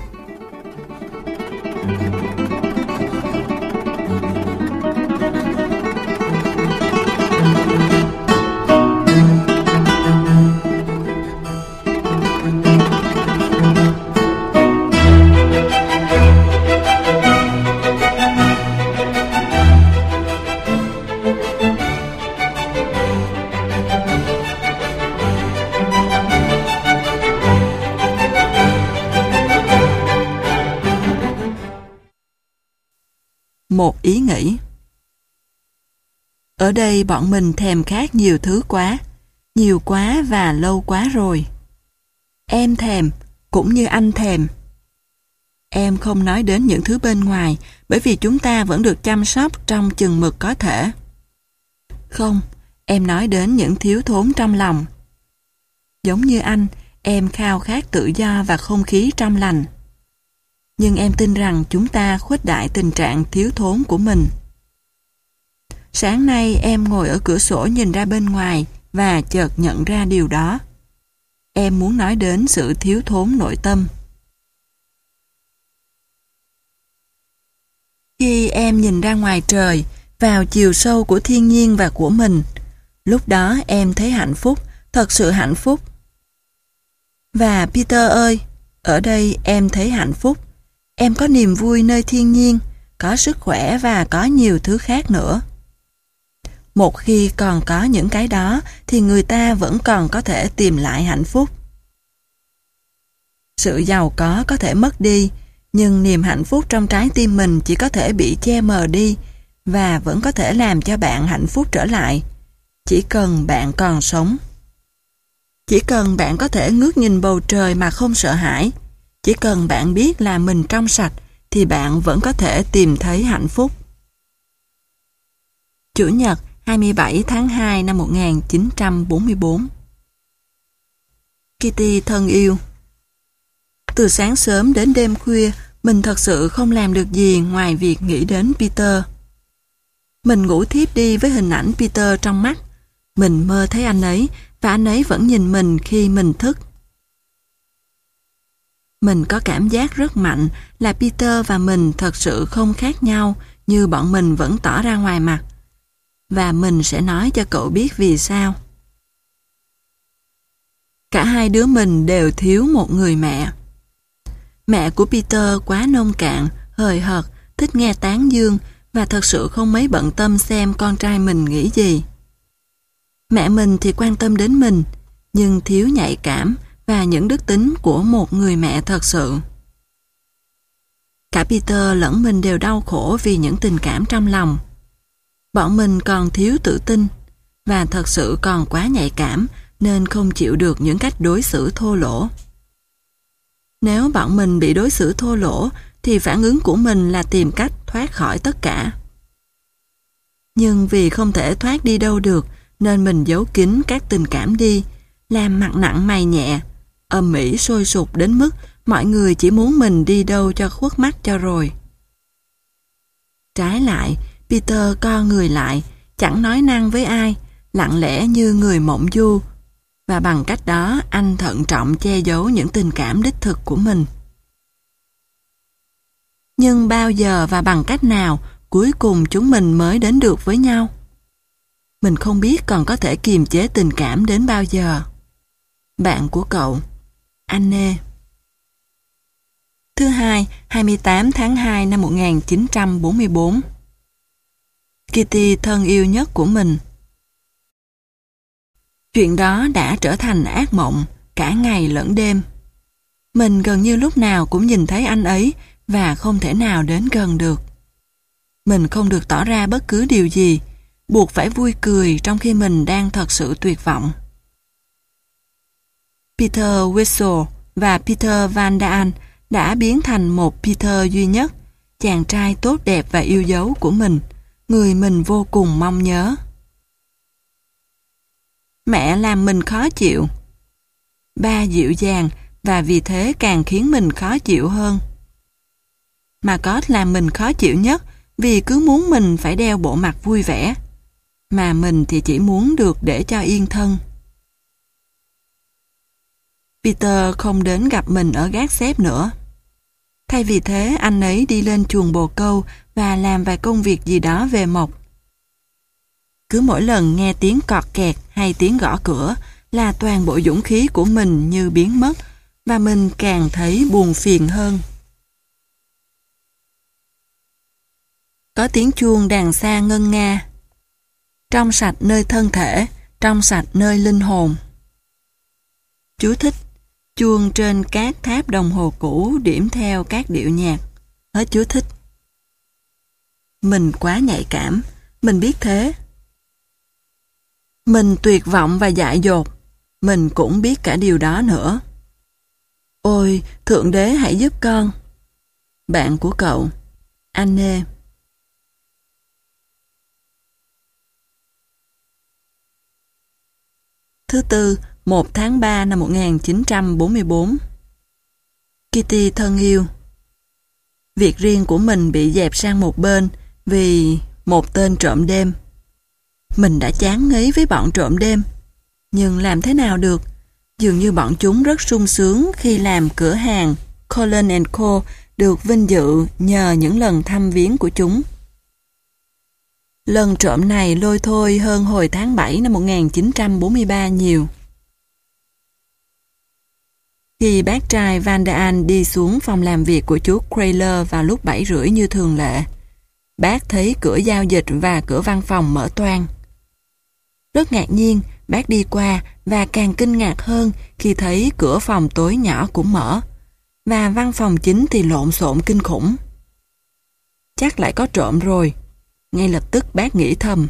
Speaker 1: Một ý nghĩ. Ở đây bọn mình thèm khát nhiều thứ quá, nhiều quá và lâu quá rồi. Em thèm, cũng như anh thèm. Em không nói đến những thứ bên ngoài, bởi vì chúng ta vẫn được chăm sóc trong chừng mực có thể. Không, em nói đến những thiếu thốn trong lòng. Giống như anh, em khao khát tự do và không khí trong lành. Nhưng em tin rằng chúng ta khuếch đại tình trạng thiếu thốn của mình. Sáng nay em ngồi ở cửa sổ nhìn ra bên ngoài và chợt nhận ra điều đó. Em muốn nói đến sự thiếu thốn nội tâm. Khi em nhìn ra ngoài trời, vào chiều sâu của thiên nhiên và của mình, lúc đó em thấy hạnh phúc, thật sự hạnh phúc. Và Peter ơi, ở đây em thấy hạnh phúc. Em có niềm vui nơi thiên nhiên, có sức khỏe và có nhiều thứ khác nữa. Một khi còn có những cái đó thì người ta vẫn còn có thể tìm lại hạnh phúc. Sự giàu có có thể mất đi, nhưng niềm hạnh phúc trong trái tim mình chỉ có thể bị che mờ đi và vẫn có thể làm cho bạn hạnh phúc trở lại, chỉ cần bạn còn sống. Chỉ cần bạn có thể ngước nhìn bầu trời mà không sợ hãi, chỉ cần bạn biết là mình trong sạch thì bạn vẫn có thể tìm thấy hạnh phúc. Chủ nhật hai mươi bảy tháng hai năm một nghìn chín trăm bốn mươi tư. Kitty thân yêu, từ sáng sớm đến đêm khuya, mình thật sự không làm được gì ngoài việc nghĩ đến Peter. Mình ngủ thiếp đi với hình ảnh Peter trong mắt. Mình mơ thấy anh ấy và anh ấy vẫn nhìn mình khi mình thức. Mình có cảm giác rất mạnh là Peter và mình thật sự không khác nhau như bọn mình vẫn tỏ ra ngoài mặt. Và mình sẽ nói cho cậu biết vì sao. Cả hai đứa mình đều thiếu một người mẹ. Mẹ của Peter quá nông cạn, hời hợt, thích nghe tán dương và thật sự không mấy bận tâm xem con trai mình nghĩ gì. Mẹ mình thì quan tâm đến mình, nhưng thiếu nhạy cảm và những đức tính của một người mẹ thật sự. Cả Peter lẫn mình đều đau khổ vì những tình cảm trong lòng. Bọn mình còn thiếu tự tin và thật sự còn quá nhạy cảm nên không chịu được những cách đối xử thô lỗ. Nếu bọn mình bị đối xử thô lỗ thì phản ứng của mình là tìm cách thoát khỏi tất cả. Nhưng vì không thể thoát đi đâu được nên mình giấu kín các tình cảm đi, làm mặt nặng mày nhẹ, ầm ĩ sôi sục đến mức mọi người chỉ muốn mình đi đâu cho khuất mắt cho rồi. Trái lại, Peter co người lại, chẳng nói năng với ai, lặng lẽ như người mộng du, và bằng cách đó anh thận trọng che giấu những tình cảm đích thực của mình. Nhưng bao giờ và bằng cách nào cuối cùng chúng mình mới đến được với nhau? Mình không biết còn có thể kiềm chế tình cảm đến bao giờ. Bạn của cậu, Anne. Thứ hai, hai mươi tám tháng hai năm một nghìn chín trăm bốn mươi tư. Kitty thân yêu nhất của mình. Chuyện đó đã trở thành ác mộng, cả ngày lẫn đêm. Mình gần như lúc nào cũng nhìn thấy anh ấy và không thể nào đến gần được. Mình không được tỏ ra bất cứ điều gì, buộc phải vui cười trong khi mình đang thật sự tuyệt vọng. Peter Whistle và Peter Van Daan đã biến thành một Peter duy nhất, chàng trai tốt đẹp và yêu dấu của mình, người mình vô cùng mong nhớ. Mẹ làm mình khó chịu. Ba dịu dàng và vì thế càng khiến mình khó chịu hơn. Mà có làm mình khó chịu nhất vì cứ muốn mình phải đeo bộ mặt vui vẻ, mà mình thì chỉ muốn được để cho yên thân. Peter không đến gặp mình ở gác xếp nữa. Thay vì thế, anh ấy đi lên chuồng bồ câu và làm vài công việc gì đó về mộc. Cứ mỗi lần nghe tiếng cọt kẹt hay tiếng gõ cửa là toàn bộ dũng khí của mình như biến mất và mình càng thấy buồn phiền hơn. Có tiếng chuông đàn xa ngân nga. Trong sạch nơi thân thể, trong sạch nơi linh hồn. Chú thích: chuông trên các tháp đồng hồ cũ điểm theo các điệu nhạc. Hết chú thích. Mình quá nhạy cảm, mình biết thế. Mình tuyệt vọng và dại dột, mình cũng biết cả điều đó nữa. Ôi, Thượng Đế hãy giúp con. Bạn của cậu, Anne. Thứ Tư, một tháng ba năm một nghìn chín trăm bốn mươi bốn. Kitty thân yêu. Việc riêng của mình bị dẹp sang một bên vì một tên trộm đêm. Mình đã chán ngấy với bọn trộm đêm. Nhưng làm thế nào được? Dường như bọn chúng rất sung sướng khi làm cửa hàng Cullen and Co được vinh dự nhờ những lần thăm viếng của chúng. Lần trộm này lôi thôi hơn hồi tháng bảy năm một nghìn chín trăm bốn mươi ba nhiều. Khi bác trai Van Daan đi xuống phòng làm việc của chú Crayler vào lúc bảy rưỡi như thường lệ, bác thấy cửa giao dịch và cửa văn phòng mở toang. Rất ngạc nhiên, bác đi qua và càng kinh ngạc hơn khi thấy cửa phòng tối nhỏ cũng mở, và văn phòng chính thì lộn xộn kinh khủng. Chắc lại có trộm rồi. Ngay lập tức bác nghĩ thầm.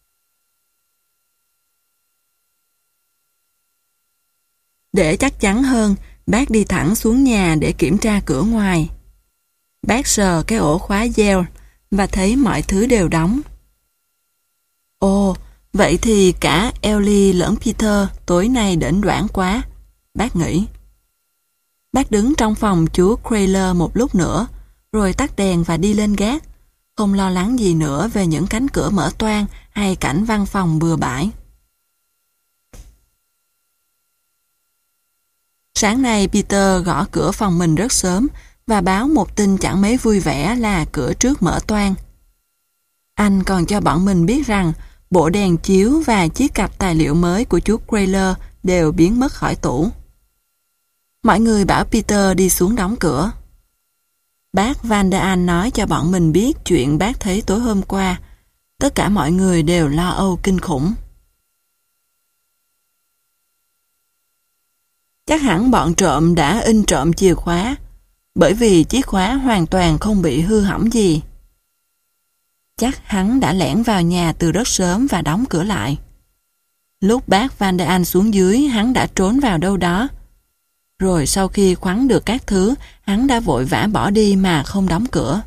Speaker 1: Để chắc chắn hơn, bác đi thẳng xuống nhà để kiểm tra cửa ngoài. Bác sờ cái ổ khóa Yale và thấy mọi thứ đều đóng. Ồ, vậy thì cả Ellie lẫn Peter tối nay đỉnh đoản quá, bác nghĩ. Bác đứng trong phòng chú Crayler một lúc nữa, rồi tắt đèn và đi lên gác, không lo lắng gì nữa về những cánh cửa mở toang hay cảnh văn phòng bừa bãi. Sáng nay Peter gõ cửa phòng mình rất sớm và báo một tin chẳng mấy vui vẻ là cửa trước mở toang. Anh còn cho bọn mình biết rằng bộ đèn chiếu và chiếc cặp tài liệu mới của chú Crayler đều biến mất khỏi tủ. Mọi người bảo Peter đi xuống đóng cửa. Bác Van Daan nói cho bọn mình biết chuyện bác thấy tối hôm qua. Tất cả mọi người đều lo âu kinh khủng. Chắc hẳn bọn trộm đã in trộm chìa khóa, bởi vì chiếc khóa hoàn toàn không bị hư hỏng gì. Chắc hắn đã lẻn vào nhà từ rất sớm và đóng cửa lại. Lúc bác Van Daan xuống dưới, hắn đã trốn vào đâu đó. Rồi sau khi khoắn được các thứ, hắn đã vội vã bỏ đi mà không đóng cửa.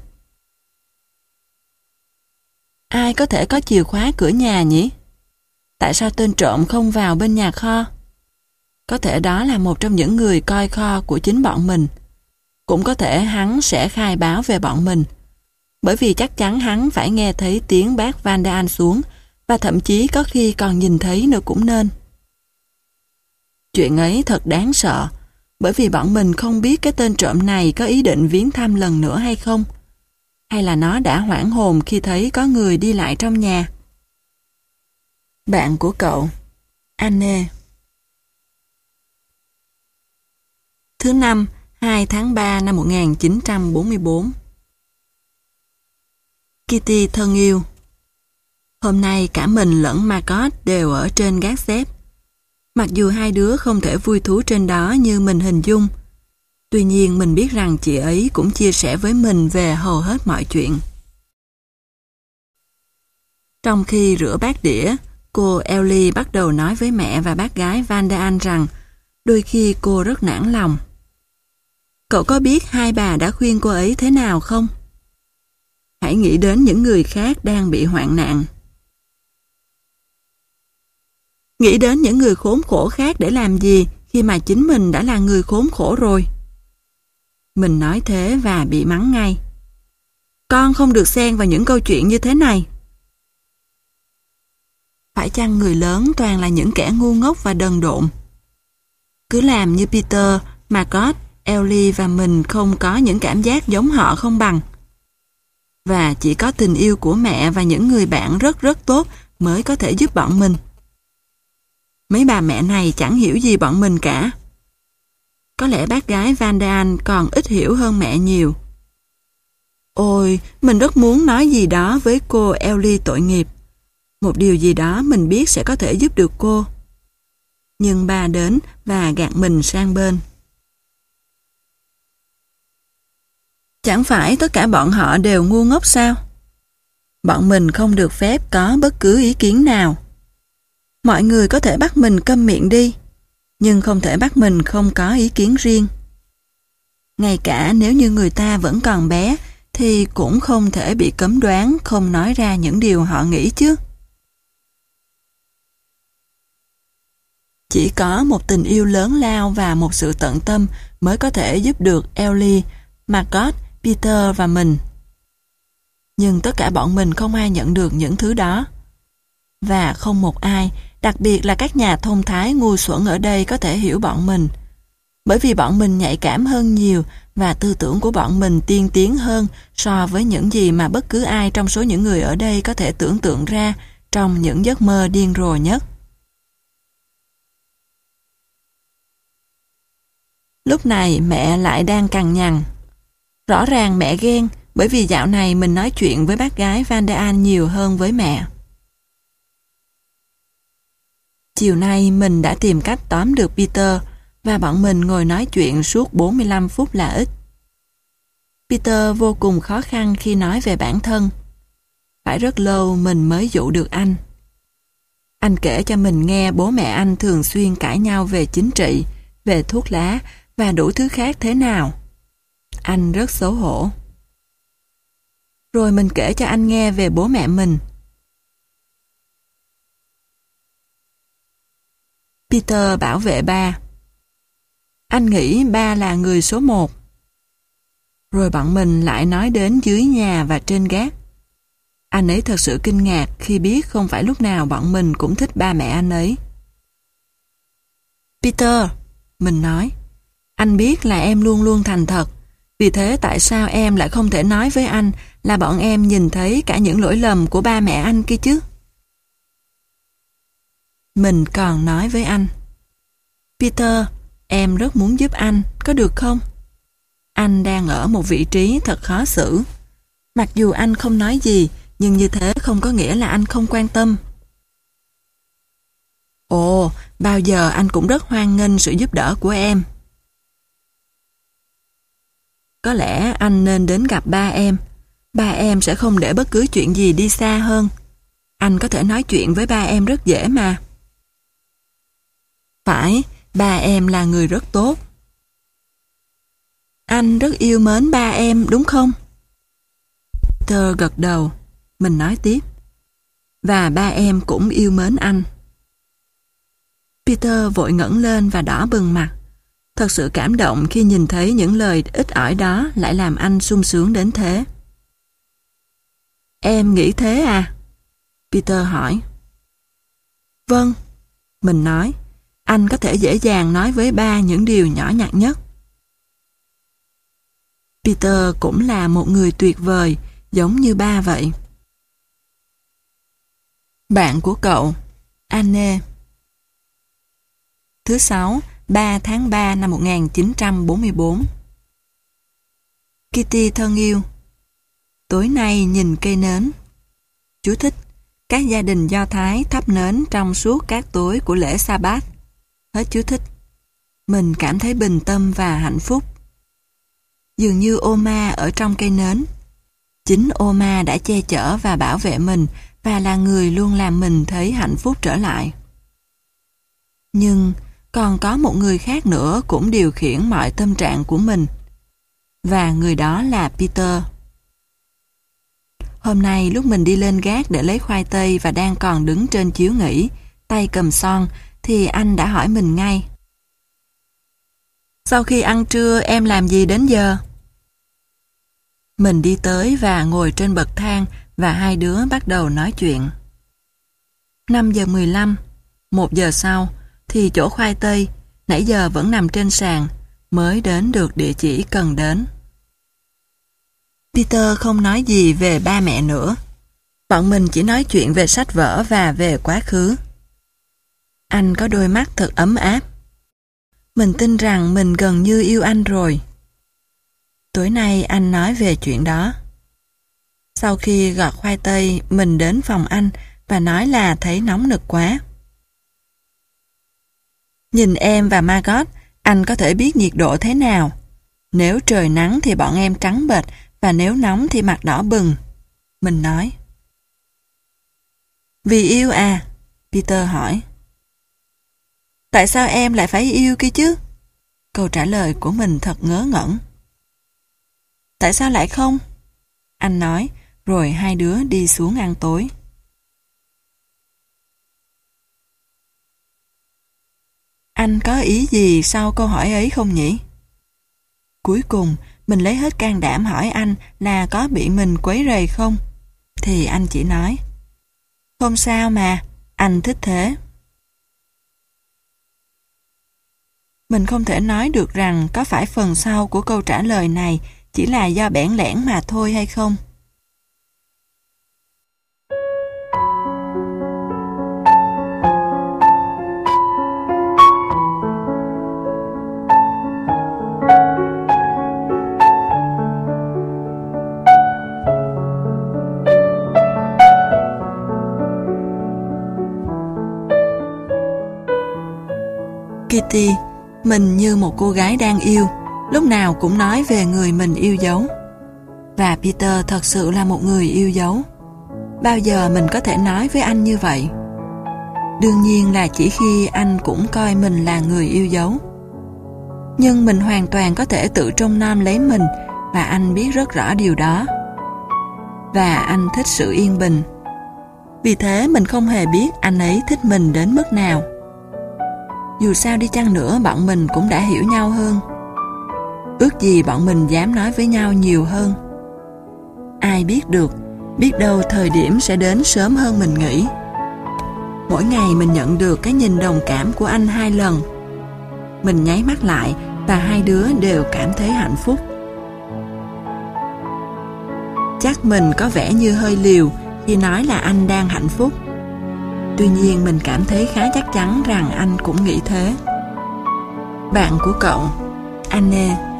Speaker 1: Ai có thể có chìa khóa cửa nhà nhỉ? Tại sao tên trộm không vào bên nhà kho? Có thể đó là một trong những người coi kho của chính bọn mình. Cũng có thể hắn sẽ khai báo về bọn mình. Bởi vì chắc chắn hắn phải nghe thấy tiếng bác Van Daan xuống và thậm chí có khi còn nhìn thấy nữa cũng nên. Chuyện ấy thật đáng sợ, bởi vì bọn mình không biết cái tên trộm này có ý định viếng thăm lần nữa hay không, hay là nó đã hoảng hồn khi thấy có người đi lại trong nhà. Bạn của cậu, Anne. Thứ năm, hai tháng ba năm một nghìn chín trăm bốn mươi bốn. Kitty thân yêu. Hôm nay cả mình lẫn Margot đều ở trên gác xếp. Mặc dù hai đứa không thể vui thú trên đó như mình hình dung, tuy nhiên mình biết rằng chị ấy cũng chia sẻ với mình về hầu hết mọi chuyện. Trong khi rửa bát đĩa, cô Ellie bắt đầu nói với mẹ và bác gái Van der An rằng đôi khi cô rất nản lòng. Cậu có biết hai bà đã khuyên cô ấy thế nào không? Hãy nghĩ đến những người khác đang bị hoạn nạn. Nghĩ đến những người khốn khổ khác để làm gì khi mà chính mình đã là người khốn khổ rồi. Mình nói thế và bị mắng ngay. Con không được xen vào những câu chuyện như thế này. Phải chăng người lớn toàn là những kẻ ngu ngốc và đần độn? Cứ làm như Peter, Margot, Ellie và mình không có những cảm giác giống họ không bằng. Và chỉ có tình yêu của mẹ và những người bạn rất rất tốt mới có thể giúp bọn mình. Mấy bà mẹ này chẳng hiểu gì bọn mình cả. Có lẽ bác gái Van der An còn ít hiểu hơn mẹ nhiều. Ôi, mình rất muốn nói gì đó với cô Ellie tội nghiệp. Một điều gì đó mình biết sẽ có thể giúp được cô. Nhưng bà đến và gạt mình sang bên. Chẳng phải tất cả bọn họ đều ngu ngốc sao? Bọn mình không được phép có bất cứ ý kiến nào. Mọi người có thể bắt mình câm miệng đi, nhưng không thể bắt mình không có ý kiến riêng. Ngay cả nếu như người ta vẫn còn bé, thì cũng không thể bị cấm đoán không nói ra những điều họ nghĩ chứ. Chỉ có một tình yêu lớn lao và một sự tận tâm mới có thể giúp được Ellie, Margot, Peter và mình. Nhưng tất cả bọn mình không ai nhận được những thứ đó. Và không một ai, đặc biệt là các nhà thông thái ngu xuẩn ở đây có thể hiểu bọn mình. Bởi vì bọn mình nhạy cảm hơn nhiều và tư tưởng của bọn mình tiên tiến hơn so với những gì mà bất cứ ai trong số những người ở đây có thể tưởng tượng ra trong những giấc mơ điên rồ nhất. Lúc này mẹ lại đang cằn nhằn. Rõ ràng mẹ ghen bởi vì dạo này mình nói chuyện với bác gái Van der An nhiều hơn với mẹ. Chiều nay mình đã tìm cách tóm được Peter và bọn mình ngồi nói chuyện suốt bốn mươi lăm phút là ít. Peter vô cùng khó khăn khi nói về bản thân. Phải rất lâu mình mới dụ được anh. Anh kể cho mình nghe bố mẹ anh thường xuyên cãi nhau về chính trị, về thuốc lá và đủ thứ khác thế nào. Anh rất xấu hổ. Rồi mình kể cho anh nghe về bố mẹ mình. Peter bảo vệ ba. Anh nghĩ ba là người số một. Rồi bọn mình lại nói đến dưới nhà và trên gác. Anh ấy thật sự kinh ngạc khi biết không phải lúc nào bọn mình cũng thích ba mẹ anh ấy. Peter, mình nói, anh biết là em luôn luôn thành thật. Vì thế tại sao em lại không thể nói với anh là bọn em nhìn thấy cả những lỗi lầm của ba mẹ anh kia chứ? Mình còn nói với anh. Peter, em rất muốn giúp anh, có được không? Anh đang ở một vị trí thật khó xử. Mặc dù anh không nói gì, nhưng như thế không có nghĩa là anh không quan tâm. Ồ, bao giờ anh cũng rất hoan nghênh sự giúp đỡ của em. Có lẽ anh nên đến gặp ba em. Ba em sẽ không để bất cứ chuyện gì đi xa hơn. Anh có thể nói chuyện với ba em rất dễ mà. Phải, ba em là người rất tốt. Anh rất yêu mến ba em, đúng không? Peter gật đầu. Mình nói tiếp. Và ba em cũng yêu mến anh. Peter vội ngẩng lên và đỏ bừng mặt. Thật sự cảm động khi nhìn thấy những lời ít ỏi đó lại làm anh sung sướng đến thế. Em nghĩ thế à? Peter hỏi. Vâng, mình nói. Anh có thể dễ dàng nói với ba những điều nhỏ nhặt nhất. Peter cũng là một người tuyệt vời, giống như ba vậy. Bạn của cậu, Anne. Thứ sáu, ba tháng ba năm một nghìn chín trăm bốn mươi bốn. Kitty thân yêu. Tối nay nhìn cây nến. Chú thích. Các gia đình Do Thái thắp nến trong suốt các tối của lễ Sa-bát. Hết chú thích. Mình cảm thấy bình tâm và hạnh phúc. Dường như ô ma ở trong cây nến. Chính ô ma đã che chở và bảo vệ mình và là người luôn làm mình thấy hạnh phúc trở lại. Nhưng còn có một người khác nữa cũng điều khiển mọi tâm trạng của mình. Và người đó là Peter. Hôm nay lúc mình đi lên gác để lấy khoai tây và đang còn đứng trên chiếu nghỉ, tay cầm son, thì anh đã hỏi mình ngay. Sau khi ăn trưa em làm gì đến giờ? Mình đi tới và ngồi trên bậc thang và hai đứa bắt đầu nói chuyện. năm giờ mười lăm, một giờ sau, thì chỗ khoai tây, nãy giờ vẫn nằm trên sàn, mới đến được địa chỉ cần đến. Peter không nói gì về ba mẹ nữa. Bọn mình chỉ nói chuyện về sách vở và về quá khứ. Anh có đôi mắt thật ấm áp. Mình tin rằng mình gần như yêu anh rồi. Tối nay anh nói về chuyện đó. Sau khi gọt khoai tây, mình đến phòng anh và nói là thấy nóng nực quá. Nhìn em và Margot, anh có thể biết nhiệt độ thế nào. Nếu trời nắng thì bọn em trắng bệch và nếu nóng thì mặt đỏ bừng. Mình nói. Vì yêu à? Peter hỏi. Tại sao em lại phải yêu kia chứ? Câu trả lời của mình thật ngớ ngẩn. Tại sao lại không? Anh nói, rồi hai đứa đi xuống ăn tối. Anh có ý gì sau câu hỏi ấy không nhỉ? Cuối cùng, mình lấy hết can đảm hỏi anh là có bị mình quấy rầy không? Thì anh chỉ nói. Không sao mà, anh thích thế. Mình không thể nói được rằng có phải phần sau của câu trả lời này chỉ là do bẽn lẽn mà thôi hay không. Kitty, mình như một cô gái đang yêu, lúc nào cũng nói về người mình yêu dấu. Và Peter thật sự là một người yêu dấu. Bao giờ mình có thể nói với anh như vậy? Đương nhiên là chỉ khi anh cũng coi mình là người yêu dấu. Nhưng mình hoàn toàn có thể tự trông nom lấy mình và anh biết rất rõ điều đó. Và anh thích sự yên bình. Vì thế mình không hề biết anh ấy thích mình đến mức nào. Dù sao đi chăng nữa bọn mình cũng đã hiểu nhau hơn. Ước gì bọn mình dám nói với nhau nhiều hơn. Ai biết được, biết đâu thời điểm sẽ đến sớm hơn mình nghĩ. Mỗi ngày mình nhận được cái nhìn đồng cảm của anh hai lần. Mình nháy mắt lại và hai đứa đều cảm thấy hạnh phúc. Chắc mình có vẻ như hơi liều khi nói là anh đang hạnh phúc. Tuy nhiên mình cảm thấy khá chắc chắn rằng anh cũng nghĩ thế. Bạn của cậu, Anne.